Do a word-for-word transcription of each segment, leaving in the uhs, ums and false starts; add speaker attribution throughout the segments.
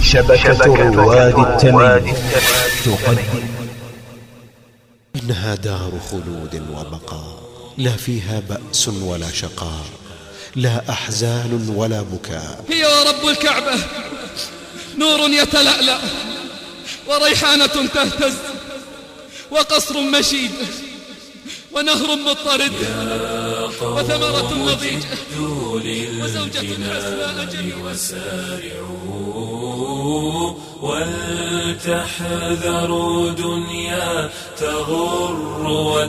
Speaker 1: شبكة رواد التمييز تقدم.
Speaker 2: إنها دار خلود وبقاء، لا فيها بأس ولا شقاء، لا أحزان ولا بكاء.
Speaker 3: هي رب الكعبة نور يتلألأ، وريحانة تهتز، وقصر مشيد، ونهر مضطرد، وثمرة نضيجة، وزوجة حسناء جميلة.
Speaker 4: وسارعوا ولتحذروا دنيا تغر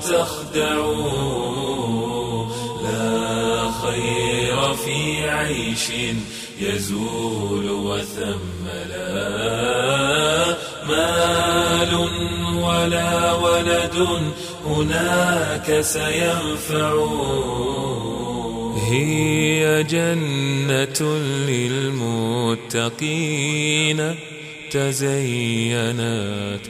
Speaker 4: وتخدعوا، لا خير في عيش يزول وثم لا مال ولا ولد هناك سينفع. هي جنة للمتقين تزينت،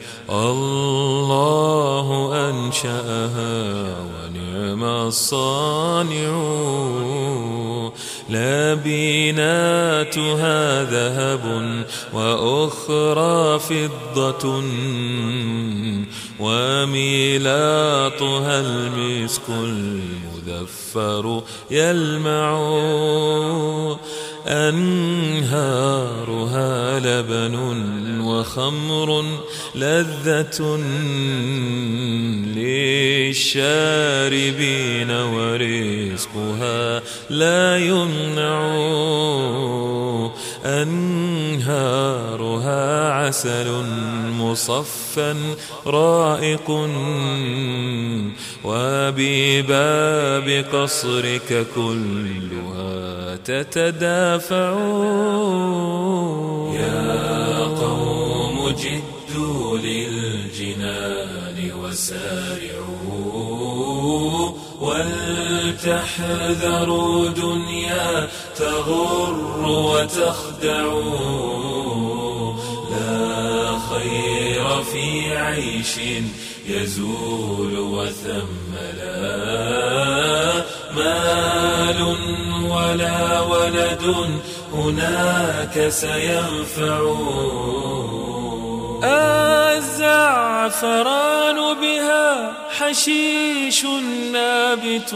Speaker 4: الله أنشأها ونعم الصانع. لبناتها ذهب وأخرى فضة، وميلاطها المسك المذفر يلمع. أنهارها لبن وخمر لذة للشاربين، ورزقها لا يمنع. أنهارها عسل مصفى رائق، وبباب قصرك كلها تتدافع. يا قوم جدوا للجنان وسارعوا، ولتحذروا دنيا تغر وتخدعوا، لا خير في عيش يزول وثم لا مال ولا ولد هناك سينفع. الزعفران بها حشيش نابت،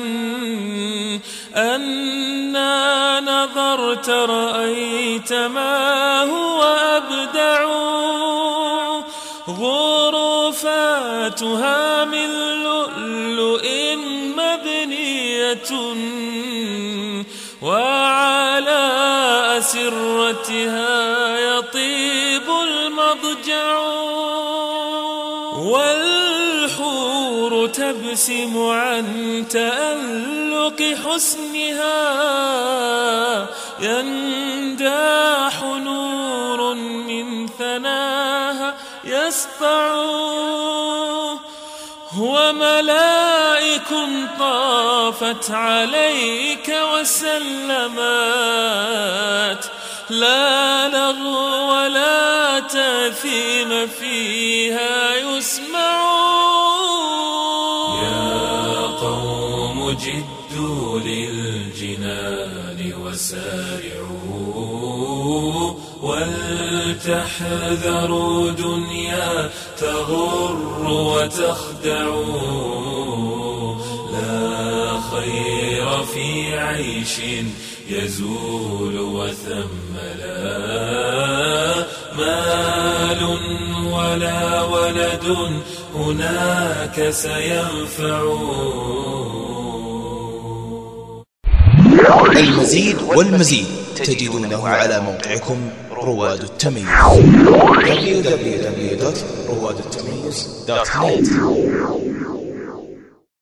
Speaker 4: أنا نظرت رأيت ما هو أبدع. غرفاتها من لؤلؤ مبنية، وعلى أسرتها يطيب المضجع. والحور تبسم عن تألق حسنها، ينداح نور من ثناها يسطع. وملائك طافت عليك وسلمت، لا لغو ولا تأثيم فيها يسمع. يا قوم جدوا للجنان وسارعوا، ولتحذروا دنيا تغر وتخدعوا، لا خير في عيش يزول وثم لا مال ولا ولد هناك سينفع.
Speaker 1: المزيد والمزيد تجدونه على موقعكم رواد التمييز دبليو دبليو دبليو دوت رواد التمييز دوت نت.